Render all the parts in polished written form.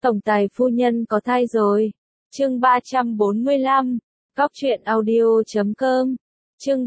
Tổng tài phu nhân có thai rồi. Chương 345. Góc truyện audio.com. Chương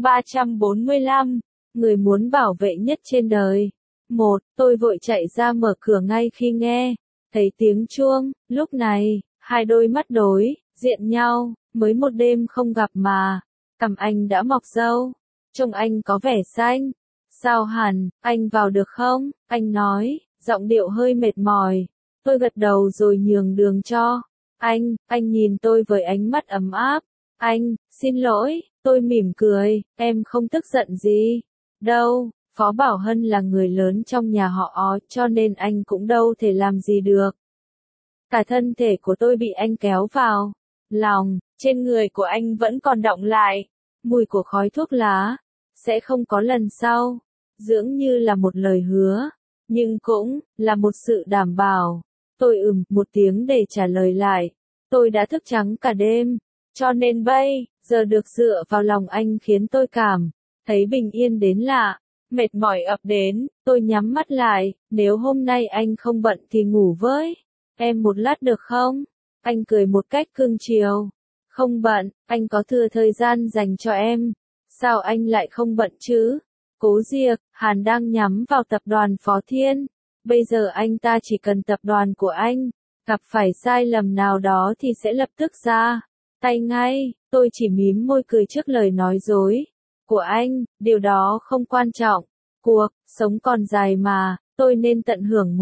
345. Người muốn bảo vệ nhất trên đời. Tôi vội chạy ra mở cửa ngay khi nghe thấy tiếng chuông. Lúc này, hai đôi mắt đối diện nhau, mới một đêm không gặp mà cằm anh đã mọc râu, trông anh có vẻ xanh. Sao hẳn, anh vào được không? Anh nói, giọng điệu hơi mệt mỏi. Tôi gật đầu rồi nhường đường cho anh nhìn tôi với ánh mắt ấm áp. Anh, xin lỗi, tôi mỉm cười, em không tức giận gì đâu. Phó Bảo Hân là người lớn trong nhà họ, cho nên anh cũng đâu thể làm gì được. Cả thân thể của tôi bị anh kéo vào lòng, trên người của anh vẫn còn đọng lại mùi của khói thuốc lá. Sẽ không có lần sau, dường như là một lời hứa, nhưng cũng là một sự đảm bảo. Tôi một tiếng để trả lời lại. Tôi đã thức trắng cả đêm, cho nên bây giờ được dựa vào lòng anh khiến tôi cảm thấy bình yên đến lạ. Mệt mỏi ập đến, tôi nhắm mắt lại. Nếu hôm nay anh không bận thì ngủ với em một lát được không? Anh cười một cách cưng chiều. Không bận, anh có thừa thời gian dành cho em. Sao anh lại không bận chứ? Cố Diệc, Hàn đang nhắm vào tập đoàn Phó Thiên. Bây giờ anh ta chỉ cần tập đoàn của anh gặp phải sai lầm nào đó thì sẽ lập tức ra tay ngay. Tôi chỉ mím môi cười trước lời nói dối của anh. Điều đó không quan trọng. Cuộc sống còn dài mà, tôi nên tận hưởng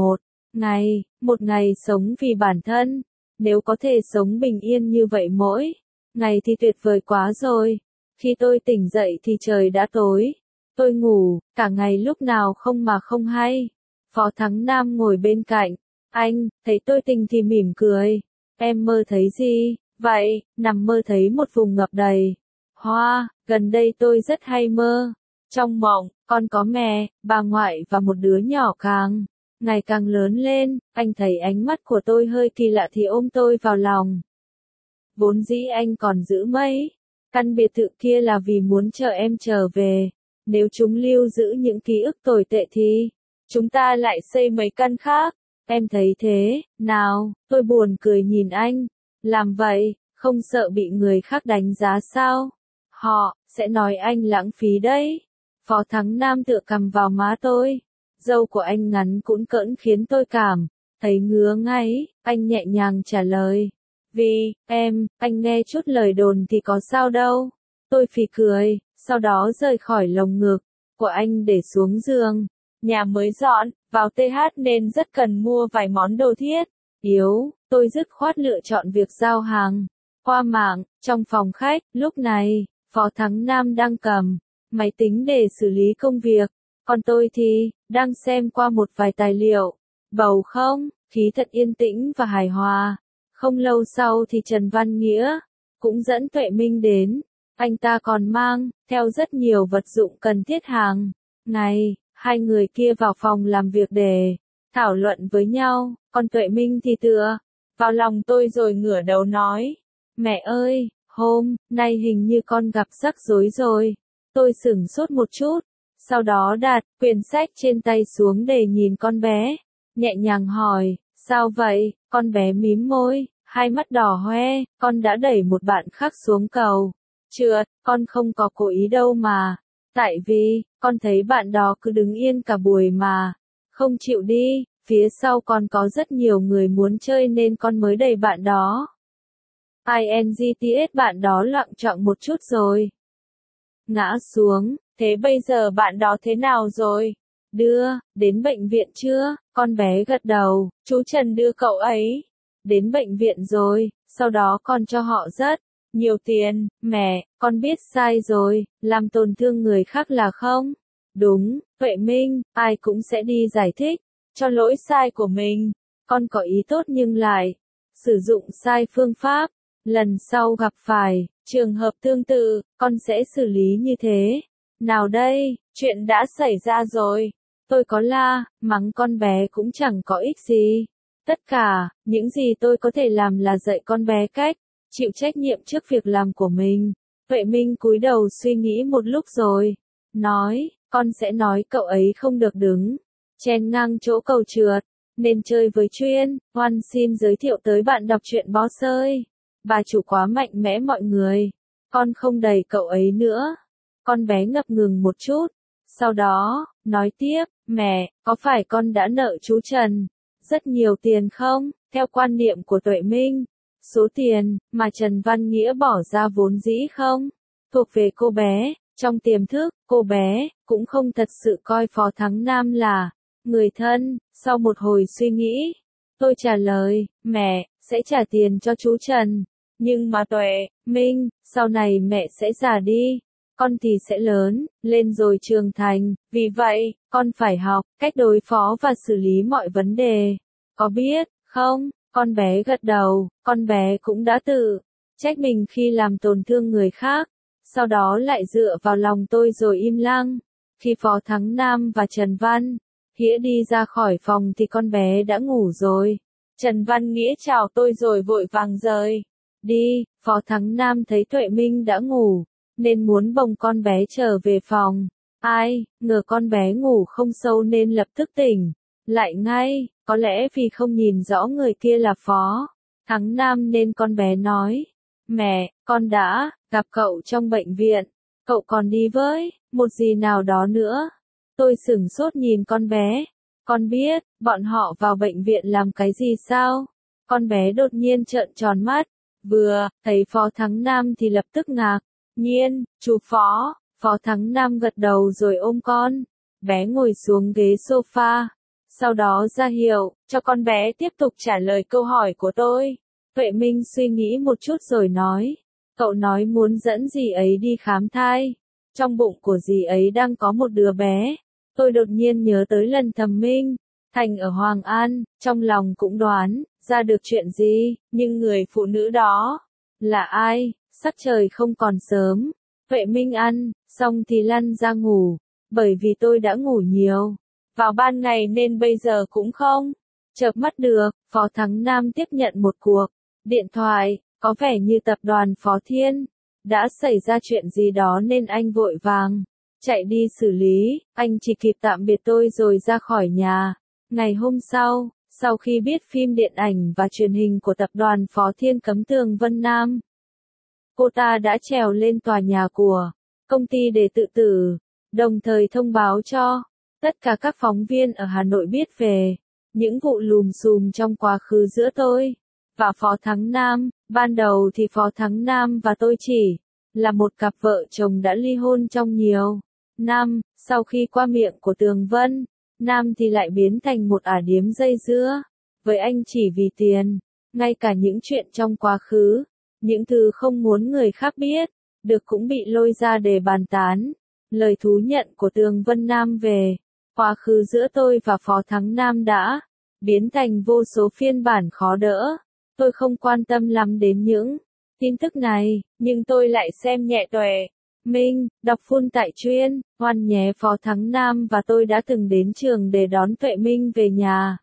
một ngày sống vì bản thân. Nếu có thể sống bình yên như vậy mỗi ngày thì tuyệt vời quá rồi. Khi tôi tỉnh dậy thì trời đã tối. Tôi ngủ cả ngày lúc nào không mà không hay. Phó Thắng Nam ngồi bên cạnh. Anh thấy tôi tỉnh thì mỉm cười. Em mơ thấy gì vậy? Nằm mơ thấy một vùng ngập đầy hoa. Gần đây tôi rất hay mơ. Trong mộng, con có mẹ, bà ngoại và một đứa nhỏ ngày càng lớn lên. Anh thấy ánh mắt của tôi hơi kỳ lạ thì ôm tôi vào lòng. Vốn dĩ anh còn giữ mấy căn biệt thự kia là vì muốn chờ em trở về. Nếu chúng lưu giữ những ký ức tồi tệ thì chúng ta lại xây mấy căn khác. Em thấy thế nào? Tôi buồn cười nhìn anh. Làm vậy, không sợ bị người khác đánh giá sao? Họ sẽ nói anh lãng phí đấy. Phó Thắng Nam tựa cằm vào má tôi. Râu của anh ngắn cũn cỡn khiến tôi cảm thấy ngứa ngáy. Anh nhẹ nhàng trả lời. Vì anh nghe chút lời đồn thì có sao đâu. Tôi phì cười, sau đó rời khỏi lồng ngực của anh để xuống giường. Nhà mới dọn vào TH nên rất cần mua vài món đồ thiết yếu. Tôi dứt khoát lựa chọn việc giao hàng qua mạng. Trong phòng khách, lúc này, Phó Thắng Nam đang cầm máy tính để xử lý công việc. Còn tôi thì đang xem qua một vài tài liệu. Bầu không khí thật yên tĩnh và hài hòa. Không lâu sau thì Trần Văn Nghĩa cũng dẫn Tuệ Minh đến. Anh ta còn mang theo rất nhiều vật dụng cần thiết hàng ngày. Hai người kia vào phòng làm việc để thảo luận với nhau. Còn Tuệ Minh thì tựa vào lòng tôi rồi ngửa đầu nói. Mẹ ơi, hôm nay hình như con gặp rắc rối rồi. Tôi sửng sốt một chút. Sau đó đặt quyển sách trên tay xuống để nhìn con bé. Nhẹ nhàng hỏi, sao vậy? Con bé mím môi, hai mắt đỏ hoe. Con đã đẩy một bạn khác xuống cầu trượt. Con không có cố ý đâu mà. Tại vì, con thấy bạn đó cứ đứng yên cả buổi mà không chịu đi. Phía sau con có rất nhiều người muốn chơi nên con mới đẩy bạn đó. INGTS bạn đó loạng choạng một chút rồi ngã xuống. Thế bây giờ bạn đó thế nào rồi? Đưa đến bệnh viện chưa? Con bé gật đầu. Chú Trần đưa cậu ấy đến bệnh viện rồi. Sau đó con cho họ rất nhiều tiền. Mẹ, con biết sai rồi. Làm tổn thương người khác là không đúng. Tuệ Minh, ai cũng sẽ đi giải thích cho lỗi sai của mình. Con có ý tốt nhưng lại sử dụng sai phương pháp. Lần sau gặp phải trường hợp tương tự, con sẽ xử lý như thế nào đây? Chuyện đã xảy ra rồi. Tôi có la mắng con bé cũng chẳng có ích gì. Tất cả những gì tôi có thể làm là dạy con bé cách chịu trách nhiệm trước việc làm của mình. Tuệ Minh cúi đầu suy nghĩ một lúc rồi nói, con sẽ nói cậu ấy không được đứng chen ngang chỗ cầu trượt. nên chơi với Chuyên. Oan xin giới thiệu tới bạn đọc truyện Boss ơi. Bà chủ quá mạnh mẽ mọi người. Con không đẩy cậu ấy nữa. Con bé ngập ngừng một chút. Sau đó, nói tiếp, mẹ, có phải con đã nợ chú Trần rất nhiều tiền không? Theo quan niệm của Tuệ Minh, số tiền mà Trần Văn Nghĩa bỏ ra vốn dĩ không thuộc về cô bé. Trong tiềm thức, cô bé cũng không thật sự coi Phó Thắng Nam là người thân. Sau một hồi suy nghĩ, tôi trả lời, mẹ sẽ trả tiền cho chú Trần. Nhưng mà Tuệ Minh, sau này mẹ sẽ già đi, con thì sẽ lớn lên rồi trưởng thành, vì vậy, con phải học cách đối phó và xử lý mọi vấn đề. Có biết không? Con bé gật đầu, con bé cũng đã tự trách mình khi làm tổn thương người khác, sau đó lại dựa vào lòng tôi rồi im lặng. Khi Phó Thắng Nam và Trần Văn Nghĩa đi ra khỏi phòng thì con bé đã ngủ rồi. Trần Văn Nghĩa chào tôi rồi vội vàng rời đi. Phó Thắng Nam thấy Tuệ Minh đã ngủ, nên muốn bồng con bé trở về phòng. Ai ngờ con bé ngủ không sâu nên lập tức tỉnh lại ngay. Có lẽ vì không nhìn rõ người kia là Phó Thắng Nam nên con bé nói, mẹ, con đã gặp cậu trong bệnh viện, cậu còn đi với một gì nào đó nữa. Tôi sửng sốt nhìn con bé. Con biết bọn họ vào bệnh viện làm cái gì sao? Con bé đột nhiên trợn tròn mắt, vừa thấy Phó Thắng Nam thì lập tức ngạc nhiên. Chú Phó. Phó Thắng Nam gật đầu rồi ôm con bé ngồi xuống ghế sofa, sau đó ra hiệu cho con bé tiếp tục trả lời câu hỏi của tôi. Tuệ Minh suy nghĩ một chút rồi nói, cậu nói muốn dẫn dì ấy đi khám thai, trong bụng của dì ấy đang có một đứa bé. Tôi đột nhiên nhớ tới lần Thẩm Minh Thành ở Hoàng An, trong lòng cũng đoán ra được chuyện gì, nhưng người phụ nữ đó là ai? Sắc trời không còn sớm. Tuệ Minh ăn xong thì lăn ra ngủ, bởi vì tôi đã ngủ nhiều vào ban ngày nên bây giờ cũng không chợp mắt được. Phó Thắng Nam tiếp nhận một cuộc điện thoại, có vẻ như tập đoàn Phó Thiên đã xảy ra chuyện gì đó nên anh vội vàng chạy đi xử lý. Anh chỉ kịp tạm biệt tôi rồi ra khỏi nhà. Ngày hôm sau, sau khi biết phim điện ảnh và truyền hình của tập đoàn Phó Thiên cấm tường Vân Nam, cô ta đã trèo lên tòa nhà của công ty để tự tử, đồng thời thông báo cho tất cả các phóng viên ở Hà Nội biết về những vụ lùm xùm trong quá khứ giữa tôi và Phó Thắng Nam. Ban đầu thì Phó Thắng Nam và tôi chỉ là một cặp vợ chồng đã ly hôn trong nhiều năm, sau khi qua miệng của Tường Vân Nam thì lại biến thành một ả điếm dây dưa với anh chỉ vì tiền. Ngay cả những chuyện trong quá khứ, những thứ không muốn người khác biết được cũng bị lôi ra để bàn tán. Lời thú nhận của Tường Vân Nam về quá khứ giữa tôi và Phó Thắng Nam đã biến thành vô số phiên bản khó đỡ. Tôi không quan tâm lắm đến những tin tức này, nhưng tôi lại xem nhẹ Tuệ Minh. Đọc full tại Chuyên. Hoan nhé. Phó Thắng Nam và tôi đã từng đến trường để đón Tuệ Minh về nhà.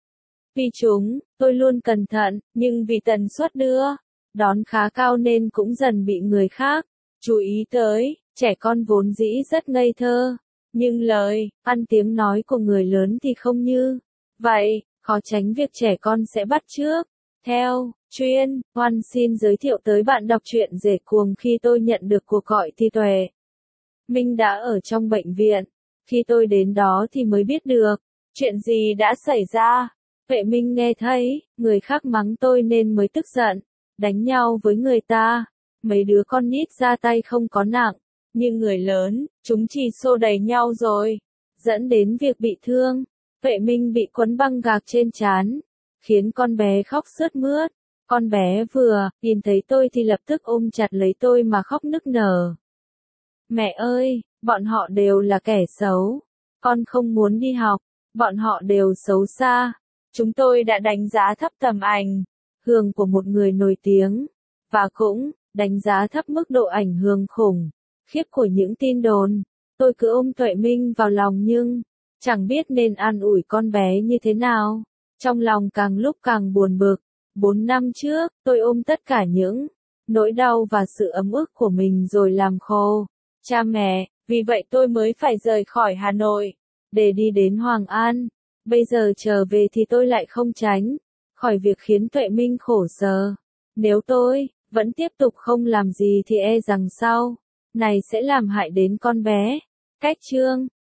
Vì tôi luôn cẩn thận, nhưng vì tần suất đưa đón khá cao nên cũng dần bị người khác chú ý tới. Trẻ con vốn dĩ rất ngây thơ, nhưng lời ăn tiếng nói của người lớn thì không như vậy, khó tránh việc trẻ con sẽ bắt chước. Theo Chuyên, Hoan xin giới thiệu tới bạn đọc truyện Rể Cuồng. Khi tôi nhận được cuộc gọi thì Tuệ Minh đã ở trong bệnh viện. Khi tôi đến đó thì mới biết được chuyện gì đã xảy ra. Tuệ Minh nghe thấy người khác mắng tôi nên mới tức giận, đánh nhau với người ta. Mấy đứa con nít ra tay không có nặng, nhưng người lớn, chúng chỉ xô đẩy nhau rồi dẫn đến việc bị thương. Tuệ Minh bị quấn băng gạc trên trán, khiến con bé khóc sướt mướt. Con bé vừa nhìn thấy tôi thì lập tức ôm chặt lấy tôi mà khóc nức nở. Mẹ ơi, bọn họ đều là kẻ xấu. Con không muốn đi học, bọn họ đều xấu xa. Chúng tôi đã đánh giá thấp tầm ảnh hưởng của một người nổi tiếng, và cũng đánh giá thấp mức độ ảnh hưởng khủng khiếp của những tin đồn. Tôi cứ ôm Tuệ Minh vào lòng nhưng chẳng biết nên an ủi con bé như thế nào. Trong lòng càng lúc càng buồn bực. 4 năm trước, tôi ôm tất cả những nỗi đau và sự ấm ức của mình rồi làm khô cha mẹ. Vì vậy tôi mới phải rời khỏi Hà Nội để đi đến Hoàng An. Bây giờ trở về thì tôi lại không tránh khỏi việc khiến Tuệ Minh khổ sở. Nếu tôi vẫn tiếp tục không làm gì thì e rằng sau này sẽ làm hại đến con bé. Cách chương